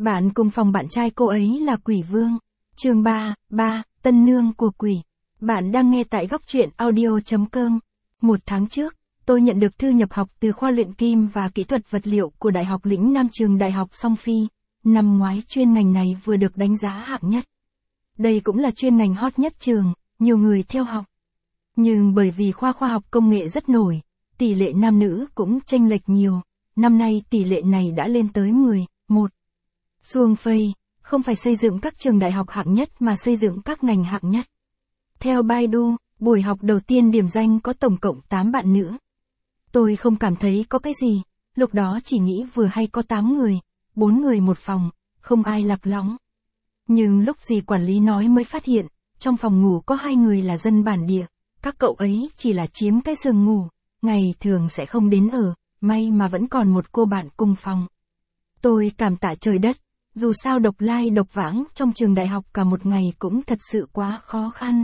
Bạn cùng phòng bạn trai cô ấy là Quỷ Vương. Chương 3, Tân nương của quỷ. Bạn đang nghe tại góc truyện audio.com. Một tháng trước, tôi nhận được thư nhập học từ khoa luyện kim và kỹ thuật vật liệu của Đại học Lĩnh Nam trường Đại học Song Phi. Năm ngoái chuyên ngành này vừa được đánh giá hạng nhất. Đây cũng là chuyên ngành hot nhất trường, nhiều người theo học. Nhưng bởi vì khoa khoa học công nghệ rất nổi, tỷ lệ nam nữ cũng chênh lệch nhiều. Năm nay tỷ lệ này đã lên tới 11. Xuồng phây, không phải xây dựng các trường đại học hạng nhất mà xây dựng các ngành hạng nhất. Theo Baidu, buổi học đầu tiên điểm danh có tổng cộng 8 bạn nữ. Tôi không cảm thấy có cái gì, lúc đó chỉ nghĩ vừa hay có 8 người, 4 người một phòng, không ai lạc lõng. Nhưng lúc dì quản lý nói mới phát hiện, trong phòng ngủ có 2 người là dân bản địa, các cậu ấy chỉ là chiếm cái giường ngủ, ngày thường sẽ không đến ở, may mà vẫn còn một cô bạn cùng phòng. Tôi cảm tạ trời đất, dù sao độc lai độc vãng trong trường đại học cả một ngày cũng thật sự quá khó khăn.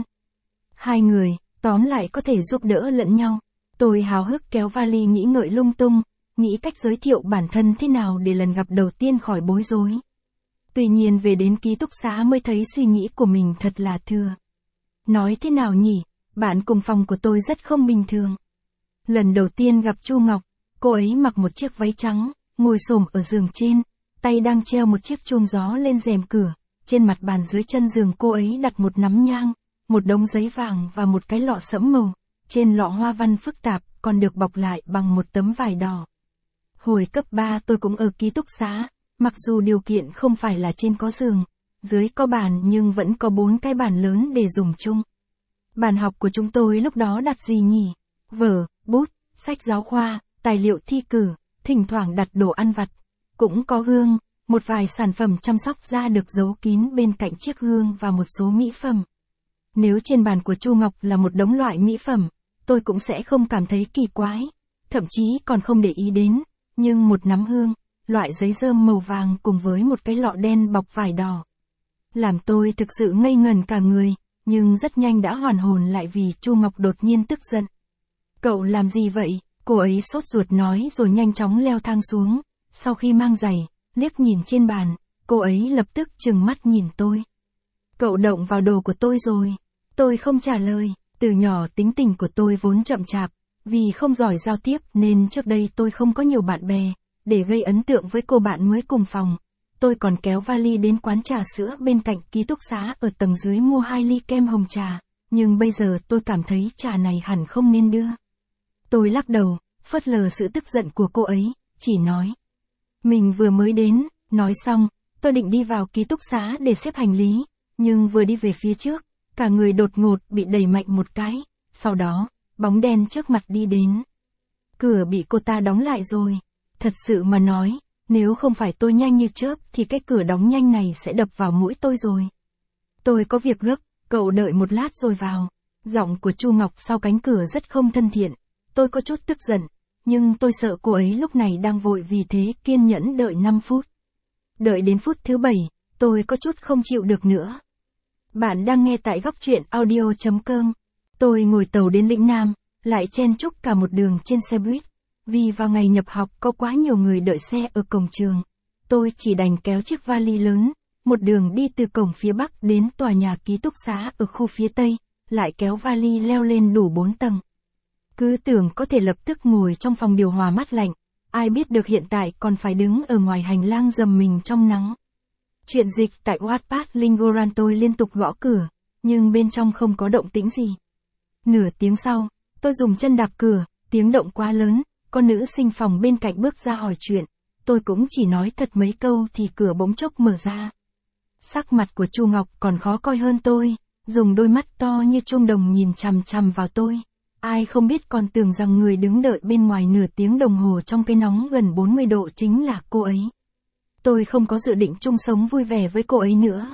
2 người, tóm lại có thể giúp đỡ lẫn nhau. Tôi háo hức kéo vali nghĩ ngợi lung tung, nghĩ cách giới thiệu bản thân thế nào để lần gặp đầu tiên khỏi bối rối. Tuy nhiên về đến ký túc xá mới thấy suy nghĩ của mình thật là thừa. Nói thế nào nhỉ, bạn cùng phòng của tôi rất không bình thường. Lần đầu tiên gặp Chu Ngọc, cô ấy mặc một chiếc váy trắng, ngồi xổm ở giường trên, tay đang treo một chiếc chuông gió lên rèm cửa, trên mặt bàn dưới chân giường cô ấy đặt một nắm nhang, một đống giấy vàng và một cái lọ sẫm màu, trên lọ hoa văn phức tạp, còn được bọc lại bằng một tấm vải đỏ. Hồi cấp 3 tôi cũng ở ký túc xá, mặc dù điều kiện không phải là trên có giường, dưới có bàn nhưng vẫn có 4 cái bàn lớn để dùng chung. Bàn học của chúng tôi lúc đó đặt gì nhỉ? Vở, bút, sách giáo khoa, tài liệu thi cử, thỉnh thoảng đặt đồ ăn vặt. Cũng có gương, một vài sản phẩm chăm sóc da được giấu kín bên cạnh chiếc gương và một số mỹ phẩm. Nếu trên bàn của Chu Ngọc là một đống loại mỹ phẩm, tôi cũng sẽ không cảm thấy kỳ quái, thậm chí còn không để ý đến, nhưng một nắm hương, loại giấy rơm màu vàng cùng với một cái lọ đen bọc vải đỏ, làm tôi thực sự ngây ngẩn cả người, nhưng rất nhanh đã hoàn hồn lại vì Chu Ngọc đột nhiên tức giận. Cậu làm gì vậy? Cô ấy sốt ruột nói rồi nhanh chóng leo thang xuống. Sau khi mang giày, liếc nhìn trên bàn, cô ấy lập tức trừng mắt nhìn tôi. Cậu động vào đồ của tôi rồi. Tôi không trả lời, từ nhỏ tính tình của tôi vốn chậm chạp, vì không giỏi giao tiếp nên trước đây tôi không có nhiều bạn bè, để gây ấn tượng với cô bạn mới cùng phòng. Tôi còn kéo vali đến quán trà sữa bên cạnh ký túc xá ở tầng dưới mua 2 ly kem hồng trà, nhưng bây giờ tôi cảm thấy trà này hẳn không nên đưa. Tôi lắc đầu, phớt lờ sự tức giận của cô ấy, chỉ nói. Mình vừa mới đến, nói xong, tôi định đi vào ký túc xá để xếp hành lý, nhưng vừa đi về phía trước, cả người đột ngột bị đẩy mạnh một cái, sau đó, bóng đen trước mặt đi đến. Cửa bị cô ta đóng lại rồi, thật sự mà nói, nếu không phải tôi nhanh như chớp thì cái cửa đóng nhanh này sẽ đập vào mũi tôi rồi. Tôi có việc gấp, cậu đợi một lát rồi vào. Giọng của Chu Ngọc sau cánh cửa rất không thân thiện, tôi có chút tức giận. Nhưng tôi sợ cô ấy lúc này đang vội vì thế kiên nhẫn đợi 5 phút. Đợi đến phút thứ 7, tôi có chút không chịu được nữa. Bạn đang nghe tại góc truyện audio.com. Tôi ngồi tàu đến Lĩnh Nam, lại chen chúc cả một đường trên xe buýt. Vì vào ngày nhập học có quá nhiều người đợi xe ở cổng trường. Tôi chỉ đành kéo chiếc vali lớn, một đường đi từ cổng phía Bắc đến tòa nhà ký túc xá ở khu phía Tây, lại kéo vali leo lên đủ 4 tầng. Cứ tưởng có thể lập tức ngồi trong phòng điều hòa mát lạnh, ai biết được hiện tại còn phải đứng ở ngoài hành lang dầm mình trong nắng. Chuyện dịch tại Wattpad Lingoran tôi liên tục gõ cửa, nhưng bên trong không có động tĩnh gì. Nửa tiếng sau, tôi dùng chân đạp cửa, tiếng động quá lớn, con nữ sinh phòng bên cạnh bước ra hỏi chuyện, tôi cũng chỉ nói thật mấy câu thì cửa bỗng chốc mở ra. Sắc mặt của Chu Ngọc còn khó coi hơn tôi, dùng đôi mắt to như chuông đồng nhìn chằm chằm vào tôi. Ai không biết còn tưởng rằng người đứng đợi bên ngoài nửa tiếng đồng hồ trong cái nóng gần 40 độ chính là cô ấy. Tôi không có dự định chung sống vui vẻ với cô ấy nữa.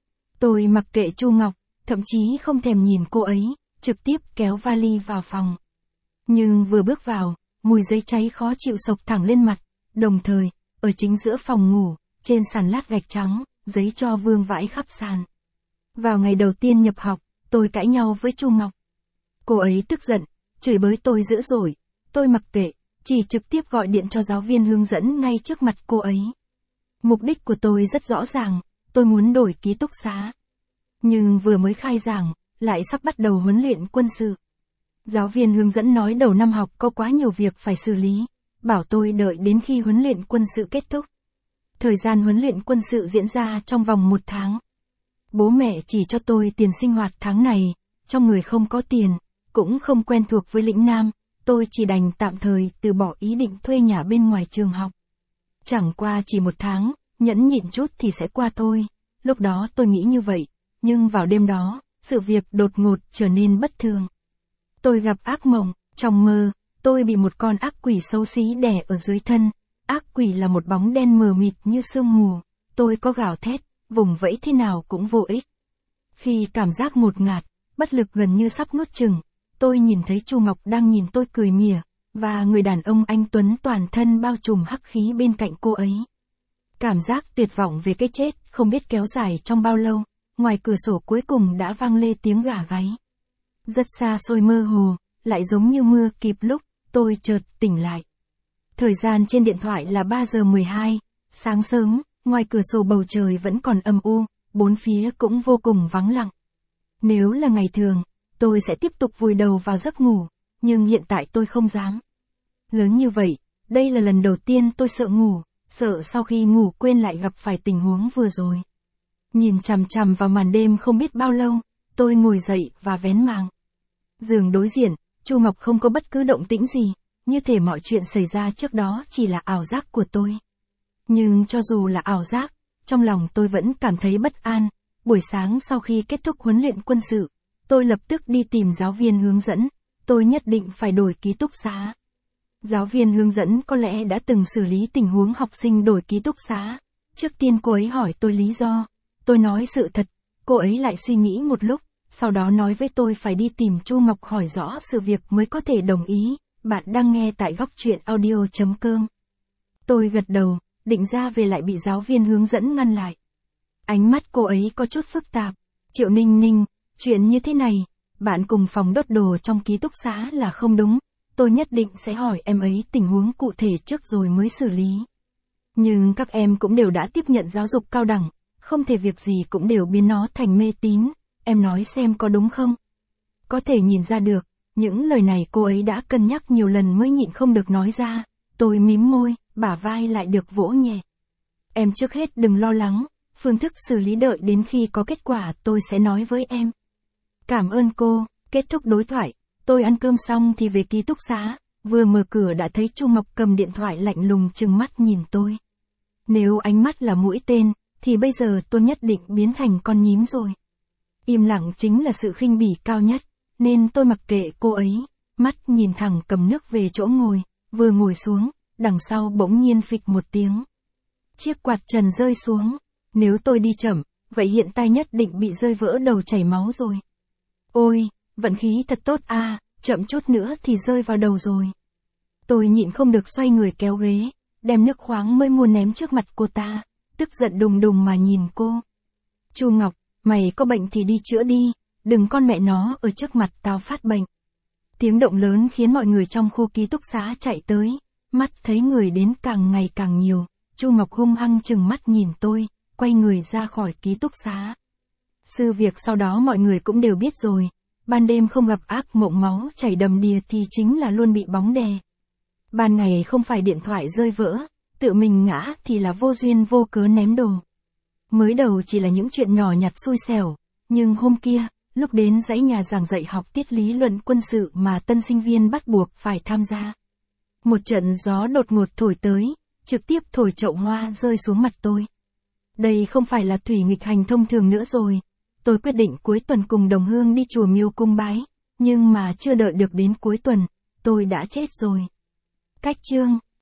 Tôi mặc kệ Chu Ngọc, thậm chí không thèm nhìn cô ấy, trực tiếp kéo vali vào phòng. Nhưng vừa bước vào, mùi giấy cháy khó chịu xộc thẳng lên mặt, đồng thời, ở chính giữa phòng ngủ, trên sàn lát gạch trắng, giấy tro vương vãi khắp sàn. Vào ngày đầu tiên nhập học, tôi cãi nhau với Chu Ngọc. Cô ấy tức giận, chửi bới tôi dữ dội, tôi mặc kệ, chỉ trực tiếp gọi điện cho giáo viên hướng dẫn ngay trước mặt cô ấy. Mục đích của tôi rất rõ ràng, tôi muốn đổi ký túc xá. Nhưng vừa mới khai giảng, lại sắp bắt đầu huấn luyện quân sự. Giáo viên hướng dẫn nói đầu năm học có quá nhiều việc phải xử lý, bảo tôi đợi đến khi huấn luyện quân sự kết thúc. Thời gian huấn luyện quân sự diễn ra trong vòng 1 tháng. Bố mẹ chỉ cho tôi tiền sinh hoạt tháng này, trong người không có tiền, cũng không quen thuộc với lĩnh Nam, tôi chỉ đành tạm thời từ bỏ ý định thuê nhà bên ngoài trường học. Chẳng qua chỉ 1 tháng, nhẫn nhịn chút thì sẽ qua thôi, lúc đó tôi nghĩ như vậy, nhưng vào đêm đó, sự việc đột ngột trở nên bất thường. Tôi gặp ác mộng, trong mơ, tôi bị một con ác quỷ xấu xí đè ở dưới thân, ác quỷ là một bóng đen mờ mịt như sương mù, tôi có gào thét, vùng vẫy thế nào cũng vô ích. Khi cảm giác ngột ngạt, bất lực gần như sắp nuốt chửng, tôi nhìn thấy Chu Ngọc đang nhìn tôi cười mỉa, và người đàn ông anh tuấn toàn thân bao trùm hắc khí bên cạnh cô ấy. Cảm giác tuyệt vọng về cái chết không biết kéo dài trong bao lâu, ngoài cửa sổ cuối cùng đã vang lên tiếng gà gáy. Rất xa xôi mơ hồ, lại giống như mưa kịp lúc, tôi chợt tỉnh lại. Thời gian trên điện thoại là 3 giờ 12, sáng sớm, ngoài cửa sổ bầu trời vẫn còn âm u, bốn phía cũng vô cùng vắng lặng. Nếu là ngày thường, tôi sẽ tiếp tục vùi đầu vào giấc ngủ, nhưng hiện tại tôi không dám. Lớn như vậy, đây là lần đầu tiên tôi sợ ngủ, sợ sau khi ngủ quên lại gặp phải tình huống vừa rồi. Nhìn chằm chằm vào màn đêm không biết bao lâu, tôi ngồi dậy và vén màn. Giường đối diện, Chu Ngọc không có bất cứ động tĩnh gì, như thể mọi chuyện xảy ra trước đó chỉ là ảo giác của tôi. Nhưng cho dù là ảo giác, trong lòng tôi vẫn cảm thấy bất an. Buổi sáng sau khi kết thúc huấn luyện quân sự, tôi lập tức đi tìm giáo viên hướng dẫn, tôi nhất định phải đổi ký túc xá. Giáo viên hướng dẫn có lẽ đã từng xử lý tình huống học sinh đổi ký túc xá. Trước tiên cô ấy hỏi tôi lý do, tôi nói sự thật, cô ấy lại suy nghĩ một lúc, sau đó nói với tôi phải đi tìm Chu Ngọc hỏi rõ sự việc mới có thể đồng ý. Bạn đang nghe tại góc truyện audio.com. Tôi gật đầu, định ra về lại bị giáo viên hướng dẫn ngăn lại. Ánh mắt cô ấy có chút phức tạp. Triệu Ninh Ninh, chuyện như thế này, bạn cùng phòng đốt đồ trong ký túc xá là không đúng. Tôi nhất định sẽ hỏi em ấy tình huống cụ thể trước rồi mới xử lý. Nhưng các em cũng đều đã tiếp nhận giáo dục cao đẳng, không thể việc gì cũng đều biến nó thành mê tín. Em nói xem có đúng không? Có thể nhìn ra được, những lời này cô ấy đã cân nhắc nhiều lần mới nhịn không được nói ra. Tôi mím môi, bả vai lại được vỗ nhẹ. Em trước hết đừng lo lắng, phương thức xử lý đợi đến khi có kết quả tôi sẽ nói với em. Cảm ơn cô. Kết thúc đối thoại, tôi ăn cơm xong thì về ký túc xá, vừa mở cửa đã thấy Chu Ngọc cầm điện thoại lạnh lùng trừng mắt nhìn tôi. Nếu ánh mắt là mũi tên, thì bây giờ tôi nhất định biến thành con nhím rồi. Im lặng chính là sự khinh bỉ cao nhất, nên tôi mặc kệ cô ấy, mắt nhìn thẳng cầm nước về chỗ ngồi, vừa ngồi xuống, đằng sau bỗng nhiên phịch một tiếng. Chiếc quạt trần rơi xuống, nếu tôi đi chậm, vậy hiện tại nhất định bị rơi vỡ đầu chảy máu rồi. Ôi, vận khí thật tốt à, chậm chút nữa thì rơi vào đầu rồi. Tôi nhịn không được xoay người kéo ghế, đem nước khoáng mới mua ném trước mặt cô ta, tức giận đùng đùng mà nhìn cô. Chu Ngọc, mày có bệnh thì đi chữa đi, đừng con mẹ nó ở trước mặt tao phát bệnh. Tiếng động lớn khiến mọi người trong khu ký túc xá chạy tới, mắt thấy người đến càng ngày càng nhiều, Chu Ngọc hung hăng chừng mắt nhìn tôi, quay người ra khỏi ký túc xá. Sự việc sau đó mọi người cũng đều biết rồi, ban đêm không gặp ác mộng máu chảy đầm đìa thì chính là luôn bị bóng đè. Ban ngày không phải điện thoại rơi vỡ, tự mình ngã thì là vô duyên vô cớ ném đồ. Mới đầu chỉ là những chuyện nhỏ nhặt xui xẻo, nhưng hôm kia, lúc đến dãy nhà giảng dạy học tiết lý luận quân sự mà tân sinh viên bắt buộc phải tham gia. Một trận gió đột ngột thổi tới, trực tiếp thổi chậu hoa rơi xuống mặt tôi. Đây không phải là thủy nghịch hành thông thường nữa rồi. Tôi quyết định cuối tuần cùng đồng hương đi chùa Miêu cung bái, nhưng mà chưa đợi được đến cuối tuần, tôi đã chết rồi. Cách chương